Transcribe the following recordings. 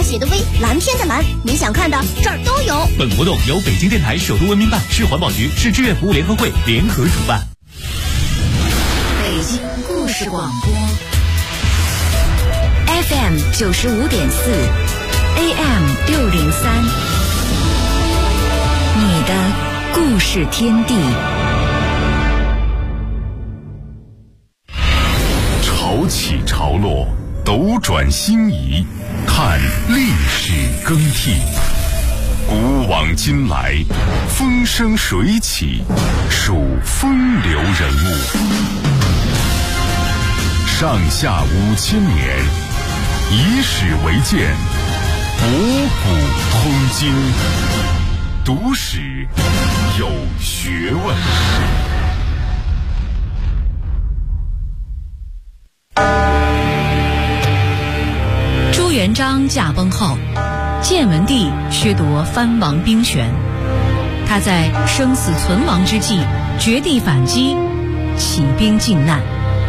写的微，蓝天的蓝，你想看的这儿都有。 本活动由北京电台首都文明办、市环保局、市志愿服务联合会联合主办。 北京故事广播 FM 95.4 AM 603，你的故事天地。 潮起潮落，斗转星移，看历史更替。古往今来，风生水起，数风流人物。上下5000年，以史为鉴，博古通今，读史有学问。 朱元璋驾崩后，建文帝削夺藩王兵权，他在生死存亡之际绝地反击，起兵靖难，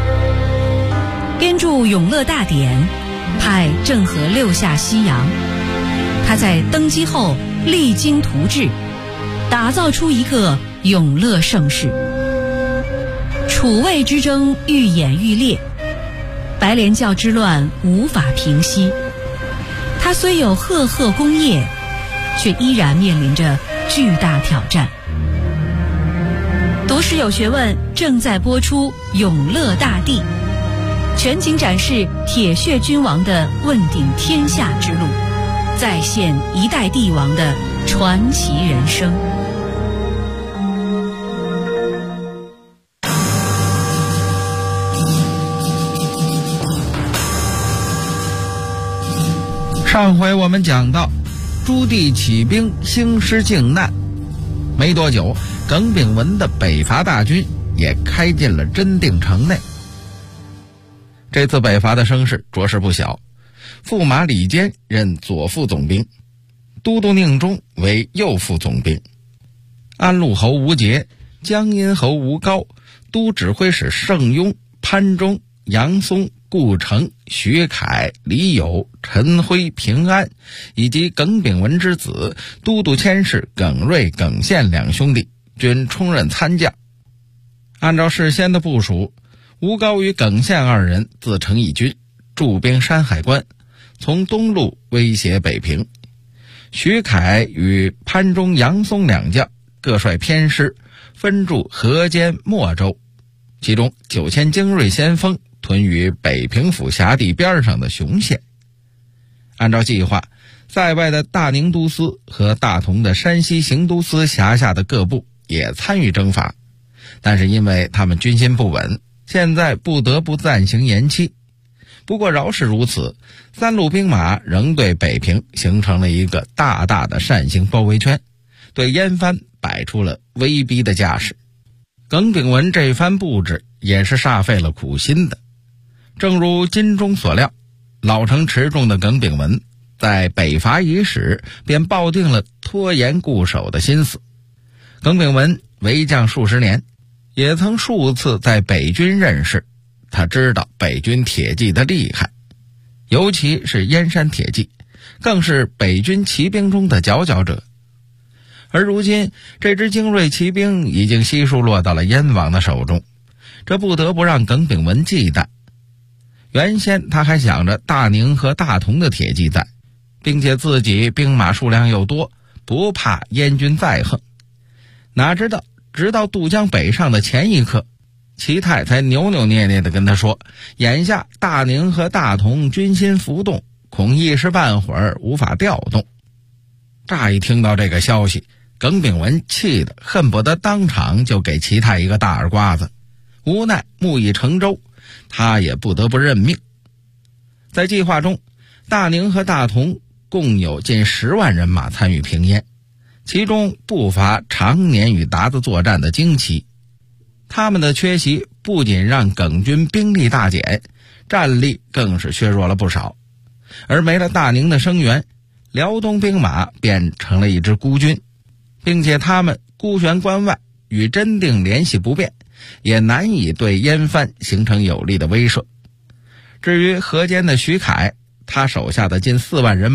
编著《永乐大典》，派郑和六下西洋。他在登基后励精图治，打造出一个永乐盛世。楚魏之争愈演愈烈，白莲教之乱无法平息。他虽有赫赫功业，却依然面临着巨大挑战。读史有学问正在播出《永乐大帝》，全景展示铁血君王的问鼎天下之路，再现一代帝王的传奇人生。 上回我们讲到，朱棣起兵兴师靖难，没多久，耿炳文的北伐大军也开进了真定城内。这次北伐的声势着实不小，驸马李坚任左副总兵，都督宁忠为右副总兵，安陆侯吴节、江阴侯吴高、都指挥使盛庸、潘忠、杨松、顾城、徐凯、李友、陈辉、平安，以及耿炳文之子都督佥事耿瑞、耿宪两兄弟均充任参将。按照事先的部署，吴高与耿宪二人自成一军，驻兵山海关，从东路威胁北平。徐凯与潘忠、杨松两将各率偏师，分驻河间、莫州，其中9000精锐先锋屯于北平府辖地边上的雄县。按照计划，在外的大宁都司和大同的山西行都司辖下的各部也参与征伐，但是因为他们军心不稳，现在不得不暂行延期。不过饶是如此，三路兵马仍对北平形成了一个大大的扇形包围圈，对燕藩摆出了威逼的架势。耿炳文这番布置也是煞费了苦心的。正如金钟所料，老成持重的耿炳文在北伐伊始便抱定了拖延固守的心思。耿炳文为将数十年，也曾数次在北军任事，他知道北军铁骑的厉害，尤其是燕山铁骑，更是北军骑兵中的佼佼者。而如今这支精锐骑兵已经悉数落到了燕王的手中，这不得不让耿炳文忌惮。原先他还想着大宁和大同的铁骑在，并且自己兵马数量又多，不怕燕军再横。哪知道直到渡江北上的前一刻，齐泰才扭扭捏捏地跟他说，眼下大宁和大同军心浮动，恐一时半会儿无法调动。乍一听到这个消息，耿炳文气得恨不得当场就给齐泰一个大耳刮子，无奈木已成舟，他也不得不认命。在计划中，大宁和大同共有近10万人马参与平燕，其中不乏常年与鞑子作战的精骑。他们的缺席不仅让耿军兵力大减，战力更是削弱了不少。而没了大宁的声援，辽东兵马便成了一支孤军，并且他们孤悬关外，与真定联系不便，也难以对燕藩形成有力的威慑。至于河间的徐凯，他手下的近4万人马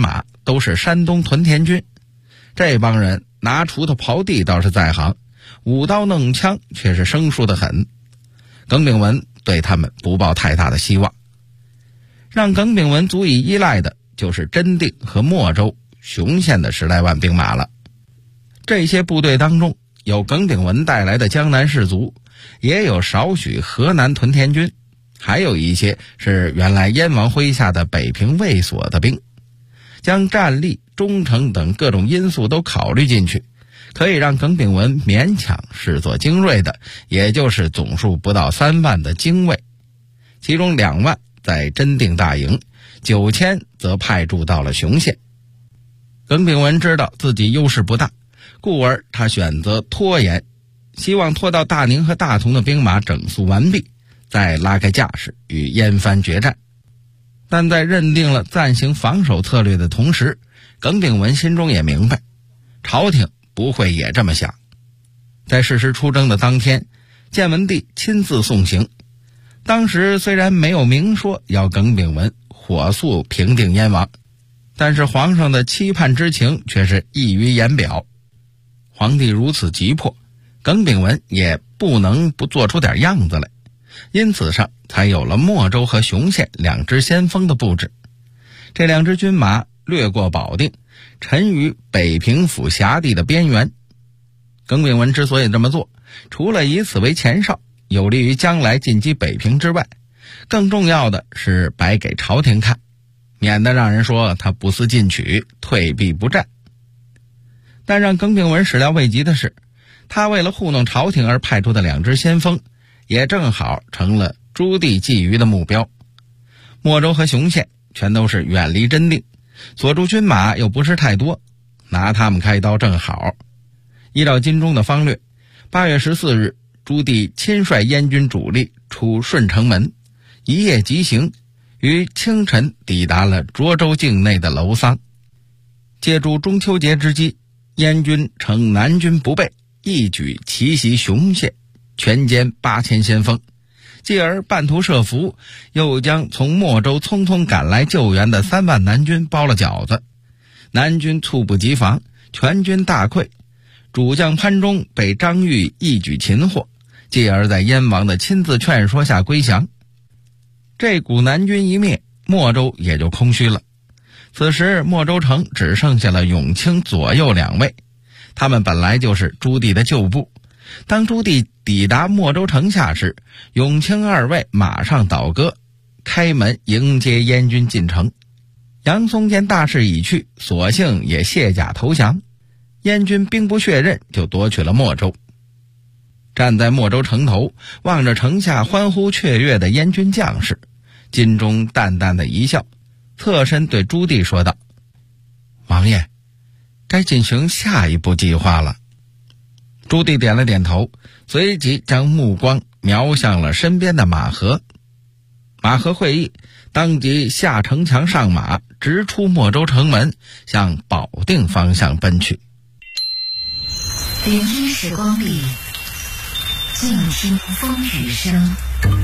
都是山东屯田军。这帮人拿锄头刨地倒是在行，舞刀弄枪却是生疏得很。耿炳文对他们不抱太大的希望，让耿炳文足以依赖的就是真定和莫州、雄县的10来万兵马了。这些部队当中有耿炳文带来的江南士卒，也有少许河南屯田军，还有一些是原来燕王麾下的北平卫所的兵。将战力、忠诚等各种因素都考虑进去，可以让耿炳文勉强视作精锐的，也就是总数不到3万的精卫，其中2万在真定大营，9000则派驻到了雄县。耿炳文知道自己优势不大，故而他选择拖延，希望拖到大宁和大同的兵马整肃完毕，再拉开架势与燕藩决战。但在认定了暂行防守策略的同时，耿炳文心中也明白，朝廷不会也这么想。在事实出征的当天，建文帝亲自送行。当时虽然没有明说要耿炳文火速平定燕王，但是皇上的期盼之情却是溢于言表。皇帝如此急迫，耿炳文也不能不做出点样子来，因此上才有了莫州和雄县2支先锋的布置。这2支军马掠过保定，沉于北平府辖地的边缘。耿炳文之所以这么做，除了以此为前哨，有利于将来进击北平之外，更重要的是摆给朝廷看，免得让人说他不思进取，退避不战。但让耿炳文始料未及的是，他为了糊弄朝廷而派出的2支先锋，也正好成了朱棣觊觎的目标。莫州和雄县全都是远离真定，所驻军马又不是太多，拿他们开刀正好。依照金钟的方略，8月14日，朱棣亲率燕军主力出顺城门，一夜急行，于清晨抵达了涿州境内的楼桑。借助中秋节之机，燕军乘南军不备，一举奇袭雄县，全歼8000先锋，继而半途设伏，又将从莫州匆匆赶来救援的3万南军包了饺子。南军猝不及防，全军大溃，主将潘忠被张玉一举擒获，继而在燕王的亲自劝说下归降。这股南军一灭，莫州也就空虚了。此时莫州城只剩下了永清左右2位，他们本来就是朱棣的旧部。当朱棣抵达莫州城下时，永清2位马上倒戈，开门迎接燕军进城。杨松见大势已去，索性也卸甲投降。燕军兵不血刃，就夺取了莫州。站在莫州城头，望着城下欢呼雀跃的燕军将士，金钟淡淡的一笑，侧身对朱棣说道：“王爷，该进行下一步计划了。”朱棣点了点头，随即将目光瞄向了身边的马和。马和会意，当即下城墙上马，直出莫州城门，向保定方向奔去。 聆听时光里，静听风雨声。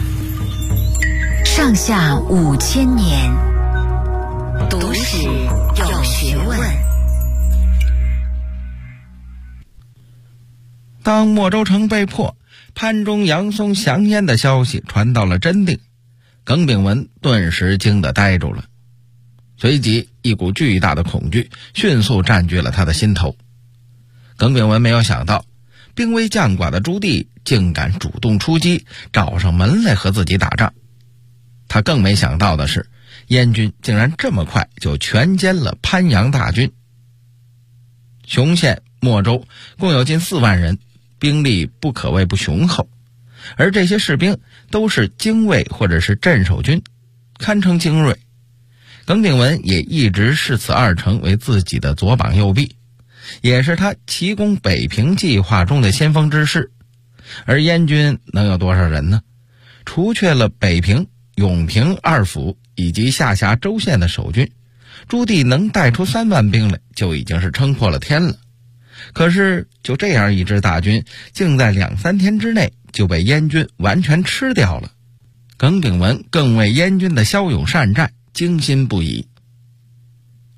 上下5000年，读史有学问。 当莫州城被破，潘忠、杨松降燕的消息传到了真定，耿炳文顿时惊得呆住了。随即一股巨大的恐惧迅速占据了他的心头。耿炳文没有想到，兵微将寡的朱棣竟敢主动出击，找上门来和自己打仗。他更没想到的是，燕军竟然这么快就全歼了潘阳大军。雄县、莫州共有近4万人，兵力不可谓不雄厚，而这些士兵都是精卫或者是镇守军，堪称精锐。耿炳文也一直视此2城为自己的左膀右臂，也是他奇攻北平计划中的先锋之师。而燕军能有多少人呢？除却了北平、永平2府以及下辖州县的守军，朱棣能带出3万兵来，就已经是撑破了天了。可是就这样一支大军，竟在2-3天之内就被燕军完全吃掉了。耿炳文更为燕军的骁勇善战惊心不已。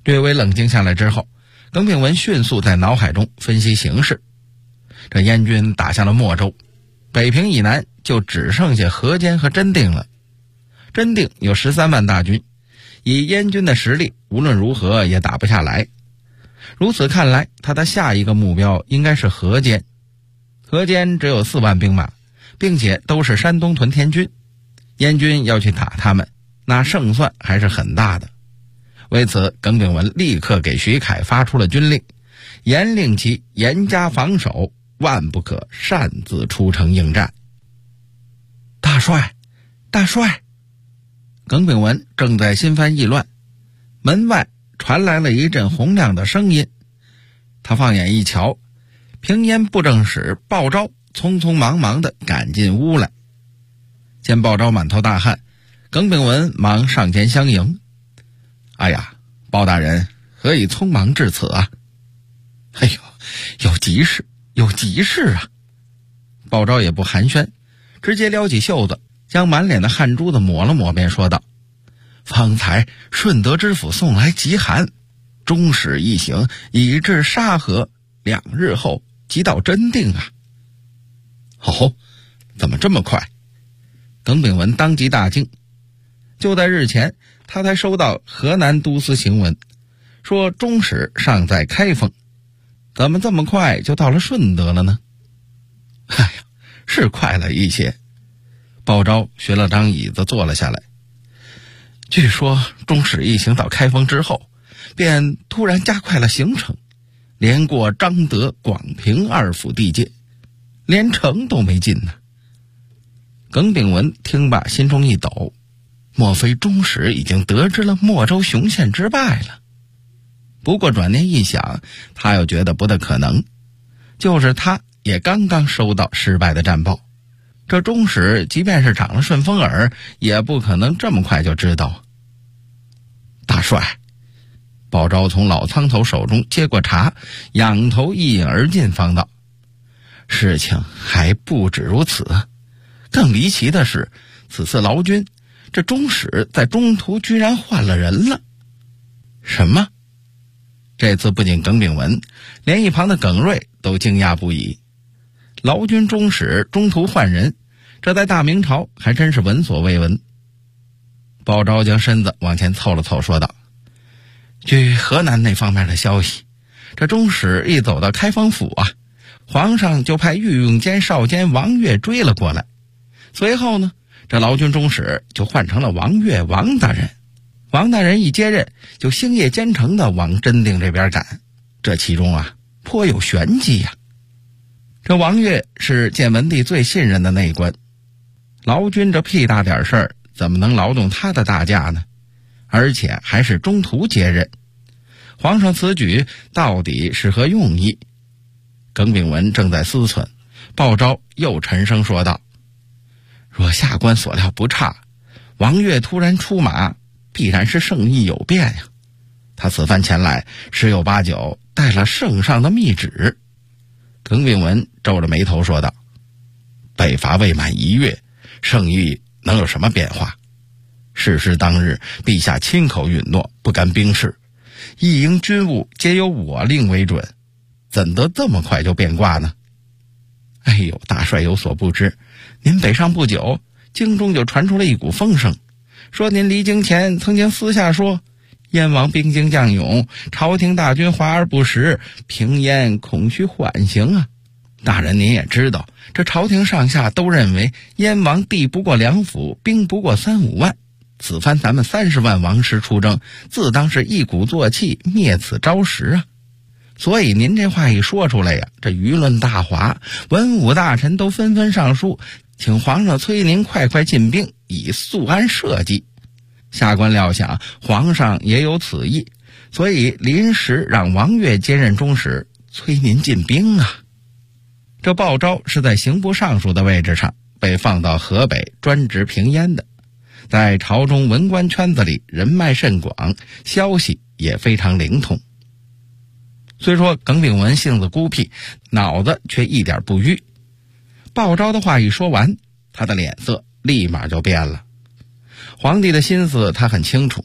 略微冷静下来之后，耿炳文迅速在脑海中分析形势。这燕军打下了莫州，北平以南就只剩下河间和真定了。真定有13万大军，以燕军的实力，无论如何也打不下来。如此看来，他的下一个目标应该是河间。河间只有4万兵马，并且都是山东屯田军，燕军要去打他们，那胜算还是很大的。为此，耿炳文立刻给徐凯发出了军令，严令其严加防守，万不可擅自出城应战。大帅，大帅！耿炳文正在心烦意乱，门外传来了一阵洪亮的声音。他放眼一瞧，平烟布政使鲍昭匆匆忙忙地赶进屋来。见鲍昭满头大汗，耿炳文忙上前相迎。哎呀，鲍大人何以匆忙至此啊？哎呦，有急事，有急事啊！鲍昭也不寒暄，直接撩起袖子，将满脸的汗珠子抹了抹，便说道：方才顺德知府送来急函，中使一行已至沙河，2日后即到真定啊。哦，怎么这么快？耿炳文当即大惊。就在日前，他才收到河南都司行文，说中使尚在开封，怎么这么快就到了顺德了呢？哎呀，是快了一些。鲍昭寻了张椅子坐了下来。据说中使一行到开封之后，便突然加快了行程，连过张德、广平2府地界，连城都没进呢。耿炳文听罢心中一抖，莫非中使已经得知了莫州雄县之败了？不过转念一想，他又觉得不大可能，就是他也刚刚收到失败的战报，这中使即便是长了顺风耳，也不可能这么快就知道。大帅，鲍昭从老苍头手中接过茶，仰头一饮而尽，方道：事情还不止如此，更离奇的是，此次劳军这中使在中途居然换了人了。什么？这次不仅耿炳文，连一旁的耿瑞都惊讶不已。劳军中使中途换人，这在大明朝还真是闻所未闻。鲍昭将身子往前凑了凑，说道：据河南那方面的消息，这中使一走到开封府啊，皇上就派御用监少监王悦追了过来。随后呢，这劳军中使就换成了王悦王大人。王大人一接任，就星夜兼程的往真定这边赶。这其中啊，颇有玄机呀。这王悦是建文帝最信任的内官，劳军这屁大点事儿，怎么能劳动他的大驾呢？而且还是中途接任，皇上此举到底是何用意？耿炳文正在思忖，鲍昭又沉声说道：若下官所料不差，王悦突然出马，必然是圣意有变呀。他此番前来，十有八九带了圣上的密旨。耿炳文皱着眉头说道：北伐未满1月，圣意能有什么变化？事实当日，陛下亲口允诺不干兵事，一营军务皆由我令为准，怎得这么快就变卦呢？哎呦，大帅有所不知，您北上不久，京中就传出了一股风声，说您离京前曾经私下说，燕王兵精将勇，朝廷大军华而不实，平燕恐需缓刑啊。大人您也知道，这朝廷上下都认为燕王地不过2府，兵不过3、5万，此番咱们30万王师出征，自当是一鼓作气，灭此招实啊。所以您这话一说出来呀，这舆论大哗，文武大臣都纷纷上书，请皇上催您快快进兵，以速安社稷。下官料想皇上也有此意，所以临时让王悦接任中使，催您进兵啊。这鲍昭是在刑部尚书的位置上被放到河北专职平燕的，在朝中文官圈子里人脉甚广，消息也非常灵通。虽说耿炳文性子孤僻，脑子却一点不愚。鲍昭的话一说完，他的脸色立马就变了。皇帝的心思他很清楚，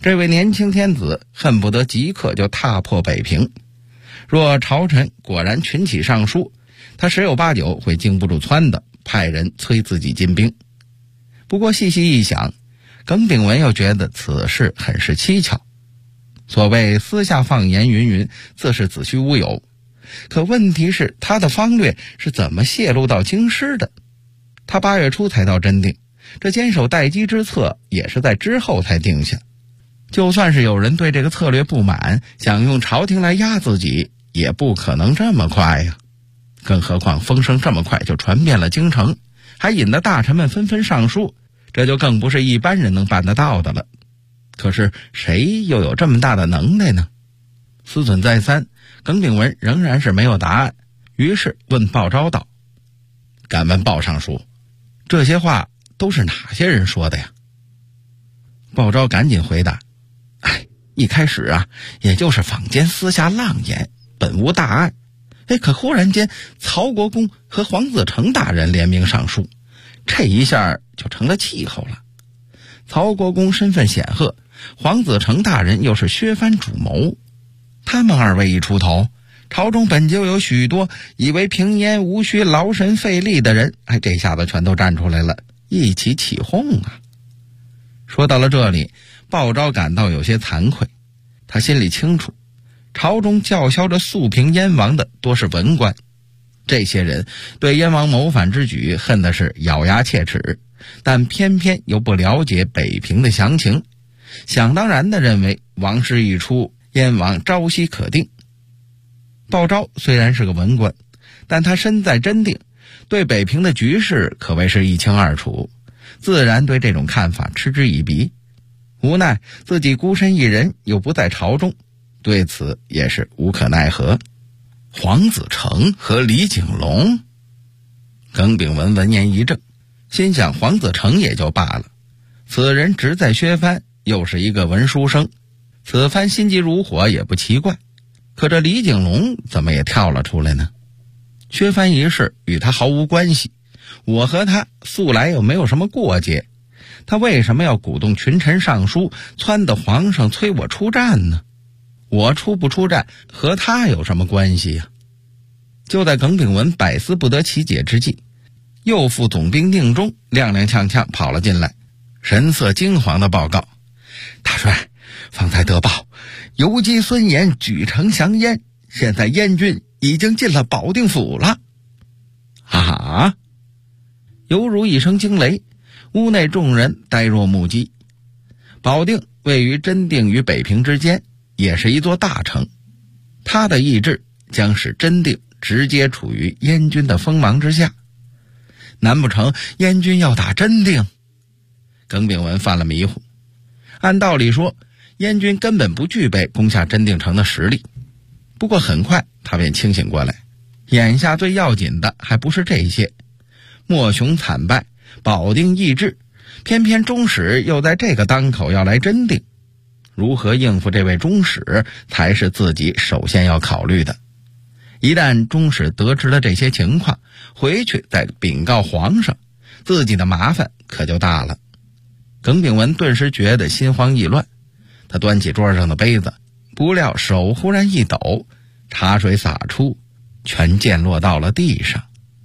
这位年轻天子恨不得即刻就踏破北平。若朝臣果然群起上书，他十有八九会经不住撺的，派人催自己进兵。不过细细一想，耿炳文又觉得此事很是蹊跷。所谓私下放言云云，自是子虚乌有。可问题是，他的方略是怎么泄露到京师的？他8月初才到真定，这坚守待机之策也是在之后才定下。就算是有人对这个策略不满，想用朝廷来压自己，也不可能这么快呀。更何况风声这么快就传遍了京城，还引得大臣们纷纷上书，这就更不是一般人能办得到的了。可是谁又有这么大的能耐呢？思忖再三，耿炳文仍然是没有答案，于是问鲍昭道：敢问鲍尚书，这些话都是哪些人说的呀？鲍昭赶紧回答：一开始啊，也就是坊间私下浪言，本无大碍。可忽然间曹国公和黄子成大人联名上书，这一下就成了气候了。曹国公身份显赫，黄子成大人又是削藩主谋，他们二位一出头，朝中本就有许多以为平燕无需劳神费力的人，这下子全都站出来了，一起起哄啊。说到了这里，鲍昭感到有些惭愧，他心里清楚，朝中叫嚣着肃平燕王的多是文官，这些人对燕王谋反之举恨的是咬牙切齿，但偏偏又不了解北平的详情，想当然地认为王师一出，燕王朝夕可定。鲍昭虽然是个文官，但他身在真定，对北平的局势可谓是一清二楚，自然对这种看法嗤之以鼻。无奈自己孤身一人，又不在朝中，对此也是无可奈何。黄子成和李景龙，耿炳文闻言一怔，心想黄子成也就罢了，此人职在削藩，又是一个文书生，此番心急如火也不奇怪。可这李景龙怎么也跳了出来呢？削藩一事与他毫无关系，我和他素来又没有什么过节，他为什么要鼓动群臣上书，撺得皇上催我出战呢？我出不出战和他有什么关系呀？就在耿炳文百思不得其解之际，右副总兵宁忠踉踉跄跄跑了进来，神色惊惶地报告：大帅，方才得报，游击孙延举城降燕，现在燕军已经进了保定府了。啊！犹如一声惊雷，屋内众人呆若木鸡。保定位于真定与北平之间，也是一座大城，它的意志将使真定直接处于燕军的锋芒之下。难不成燕军要打真定？耿炳文犯了迷糊。按道理说，燕军根本不具备攻下真定城的实力。不过很快他便清醒过来，眼下最要紧的还不是这些。莫雄惨败，保定易帜，偏偏中使又在这个当口要来真定，如何应付这位中使才是自己首先要考虑的。一旦中使得知了这些情况，回去再禀告皇上，自己的麻烦可就大了。耿炳文顿时觉得心慌意乱，他端起桌上的杯子，不料手忽然一抖，茶水洒出，全溅落到了地上。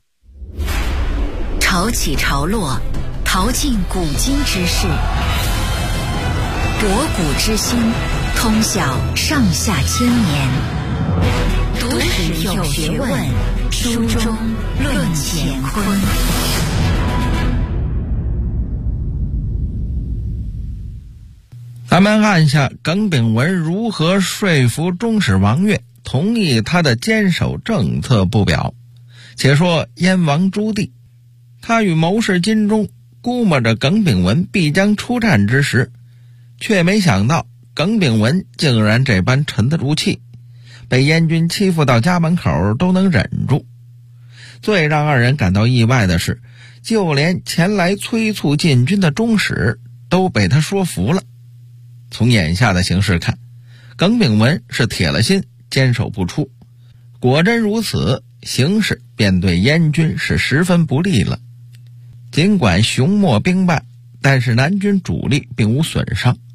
潮起潮落，淘尽古今之事，博古之心，通晓上下千年。读史有学问，书中论乾坤。 咱们按下耿炳文如何说服中使王悦同意他的坚守政策不表。且说燕王朱棣，他与谋士金钟估摸着耿炳文必将出战之时，却没想到耿炳文竟然这般沉得住气，被燕军欺负到家门口都能忍住。最让二人感到意外的是，就连前来催促进军的中使都被他说服了。从眼下的形势看，耿炳文是铁了心坚守不出。果真如此，形势便对燕军是十分不利了。尽管熊莫兵败，但是南军主力并无损伤，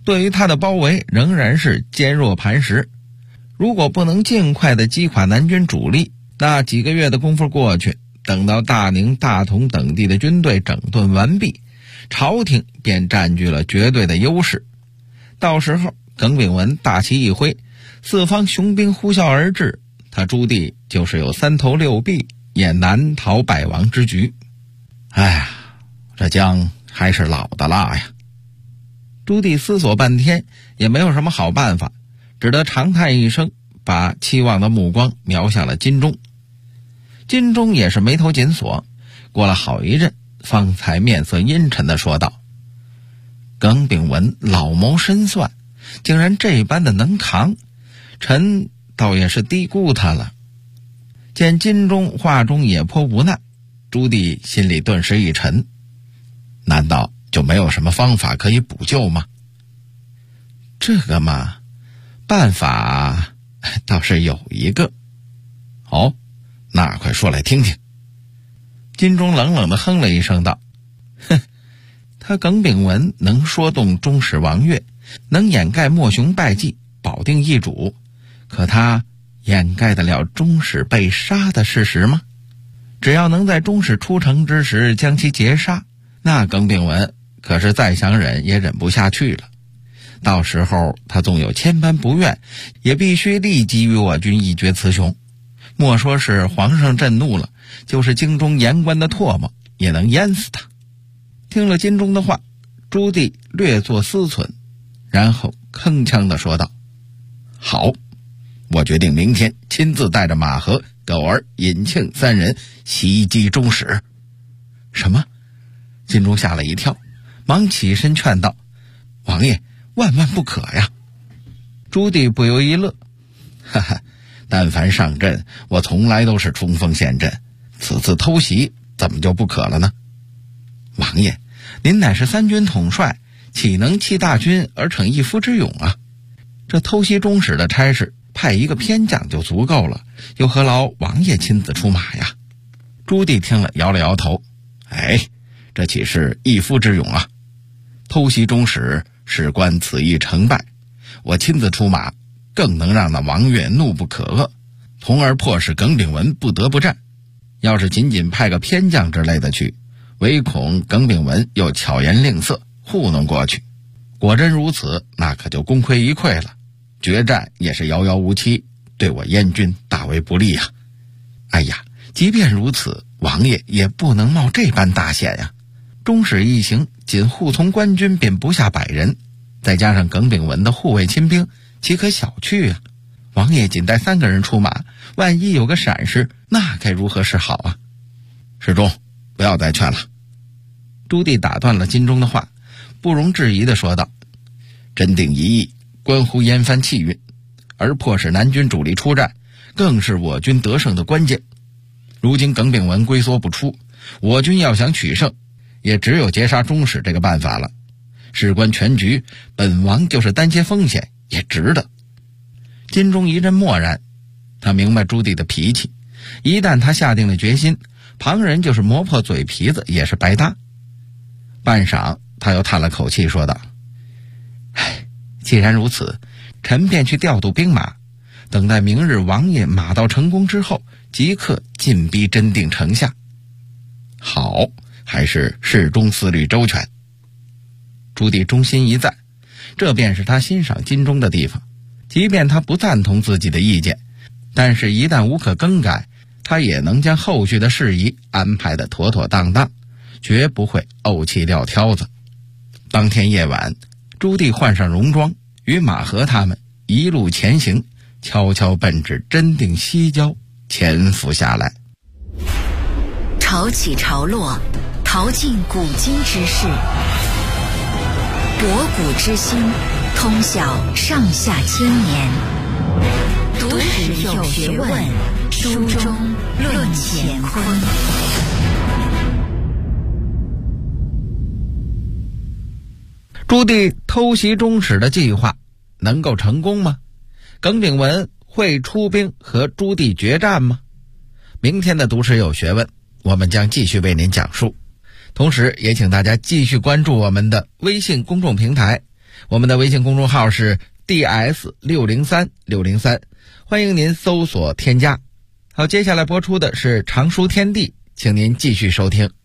对于他的包围仍然是坚若磐石。如果不能尽快的击垮南军主力，那几个月的功夫过去，等到大宁、大同等地的军队整顿完毕，朝廷便占据了绝对的优势。到时候耿炳文大旗一挥，四方雄兵呼啸而至，他朱棣就是有三头六臂也难逃败亡之局。哎呀，这姜还是老的辣呀。朱棣思索半天也没有什么好办法，只得长叹一声，把期望的目光瞄向了金钟。金钟也是眉头紧锁，过了好一阵，方才面色阴沉地说道：耿炳文老谋深算，竟然这般的能扛，臣倒也是低估他了。见金钟话中也颇无奈，朱棣心里顿时一沉，难道就没有什么方法可以补救吗？这个嘛，办法倒是有一个。哦，那快说来听听。金钟冷冷地哼了一声道：哼，他耿炳文能说动中使王悦，能掩盖莫雄败绩，保定易主，可他掩盖得了中使被杀的事实吗？只要能在中使出城之时将其截杀，那耿炳文可是再想忍也忍不下去了。到时候他纵有千般不愿，也必须立即与我军一决雌雄。莫说是皇上震怒了，就是京中言官的唾沫也能淹死他。听了金钟的话，朱棣略作思忖，然后铿锵地说道：好，我决定明天亲自带着马和、狗儿、尹庆三人袭击中使。什么？金钟吓了一跳，忙起身劝道：王爷，万万不可呀！朱棣不由一乐，哈哈，但凡上阵，我从来都是冲锋陷阵，此次偷袭怎么就不可了呢？王爷，您乃是三军统帅，岂能弃大军而逞一夫之勇啊？这偷袭中使的差事，派一个偏将就足够了，又何劳王爷亲自出马呀？朱棣听了摇了摇头，哎，这岂是一夫之勇啊？偷袭中使，事关此役成败，我亲自出马，更能让那王悦怒不可遏，从而迫使耿炳文不得不战。要是仅仅派个偏将之类的去，唯恐耿炳文又巧言令色糊弄过去，果真如此，那可就功亏一篑了，决战也是遥遥无期，对我燕军大为不利啊！哎呀，即便如此，王爷也不能冒这般大险呀！中使一行仅护从官军便不下100人，再加上耿炳文的护卫亲兵，岂可小觑啊？王爷仅带3个人出马，万一有个闪失，那该如何是好啊？世忠，不要再劝了。朱棣打断了金钟的话，不容置疑地说道：真定一役关乎燕藩气运，而迫使南军主力出战，更是我军得胜的关键。如今耿炳文龟缩不出，我军要想取胜，也只有截杀中使这个办法了。事关全局，本王就是担些风险也值得。金钟一阵默然，他明白朱棣的脾气，一旦他下定了决心，旁人就是磨破嘴皮子也是白搭。半晌，他又叹了口气说道：唉，既然如此，臣便去调度兵马，等待明日王爷马到成功之后，即刻进逼真定城下。好，还是事中思虑周全。朱棣忠心一赞，这便是他欣赏金钟的地方。即便他不赞同自己的意见，但是一旦无可更改，他也能将后续的事宜安排得妥妥当当，绝不会怄气撂挑子。当天夜晚，朱棣换上戎装，与马和他们一路前行，悄悄奔至真定西郊，潜伏下来。 潮起潮落，淘尽古今之事，博古之今，通晓上下千年。读史有学问，书中论乾坤。 朱棣偷袭中使的计划能够成功吗？耿炳文会出兵和朱棣决战吗？明天的读史有学问，我们将继续为您讲述。同时也请大家继续关注我们的微信公众平台， 我们的微信公众号是 DS603603，欢迎您搜索添加。好，接下来播出的是常书天地，请您继续收听。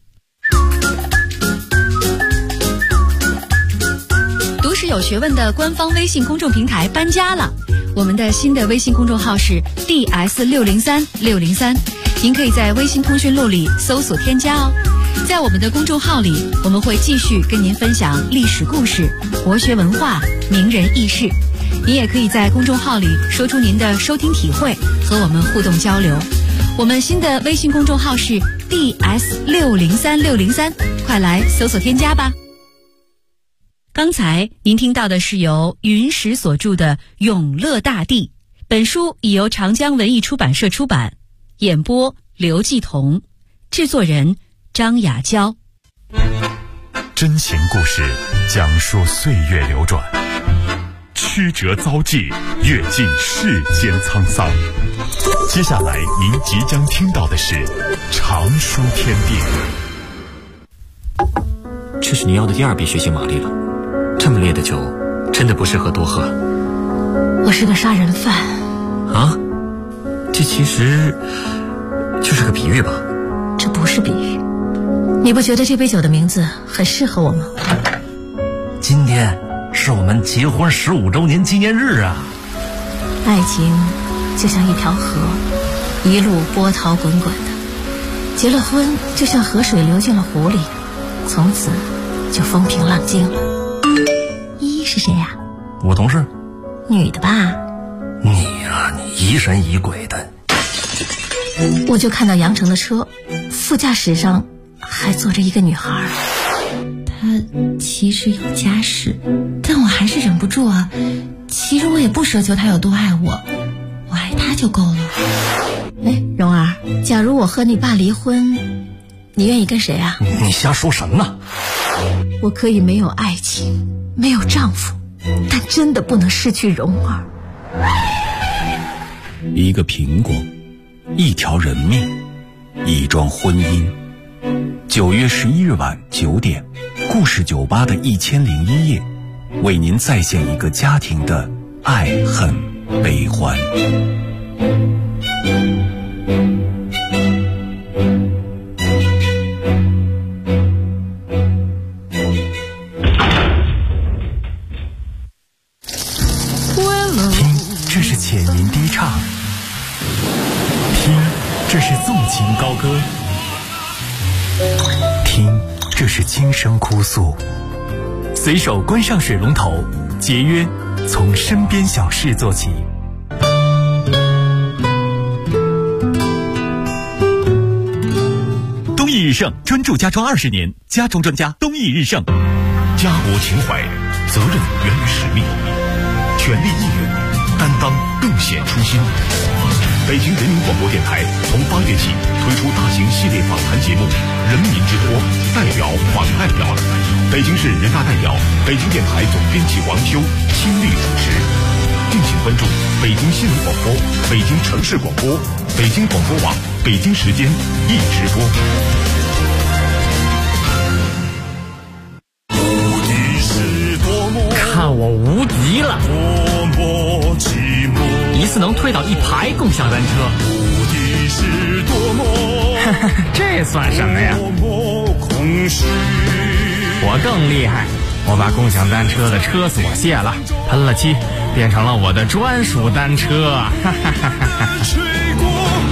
读史有学问的官方微信公众平台搬家了，我们的新的微信公众号是 DS603603，您可以在微信通讯录里搜索添加哦。在我们的公众号里，我们会继续跟您分享历史故事、国学文化、名人轶事。您也可以在公众号里说出您的收听体会，和我们互动交流。我们新的微信公众号是 DS603603，快来搜索添加吧。刚才您听到的是由云石所著的《永乐大帝》，本书已由长江文艺出版社出版，演播刘继彤，制作人张雅娇。 真情故事讲述岁月流转，曲折遭际，阅尽世间沧桑。接下来您即将听到的是常书天地。 这是你要的第2笔血腥玛丽了，这么烈的酒真的不适合多喝。 我是个杀人犯啊，这其实就是个比喻吧？ 这不是比喻，你不觉得这杯酒的名字很适合我吗？ 今天是我们结婚15周年纪念日啊！ 爱情就像一条河，一路波涛滚滚的，结了婚就像河水流进了湖里，从此就风平浪静了。依依是谁呀？ 我同事。 女的吧？ 你呀，你疑神疑鬼的。 我就看到杨成的车，副驾驶上还坐着一个女孩。她其实有家室，但我还是忍不住啊。其实我也不奢求她有多爱我，我爱她就够了。哎，蓉儿，假如我和你爸离婚，你愿意跟谁啊？ 你瞎说什么呢？ 我可以没有爱情，没有丈夫，但真的不能失去蓉儿。 一个苹果，一条人命，一桩婚姻。9月11日晚9点，故事酒吧的1001夜，为您再现一个家庭的爱恨悲欢。 这是浅吟低唱，听，这是纵情高歌，听，这是轻声哭诉。随手关上水龙头，节约，从身边小事做起。 东益日盛专注家装20年，家装专家东益日盛。 家国情怀，责任源于使命，全力意愿，担当更显初心。北京人民广播电台从8月起推出大型系列访谈节目《人民之托》，代表访代表，北京市人大代表、北京电台总编辑王修亲力主持。敬请关注北京新闻广播、北京城市广播、北京广播网、北京时间一直播。 看我无敌了！一次能推倒1排共享单车，这算什么呀？我更厉害，我把共享单车的车锁卸了，喷了漆，变成了我的专属单车。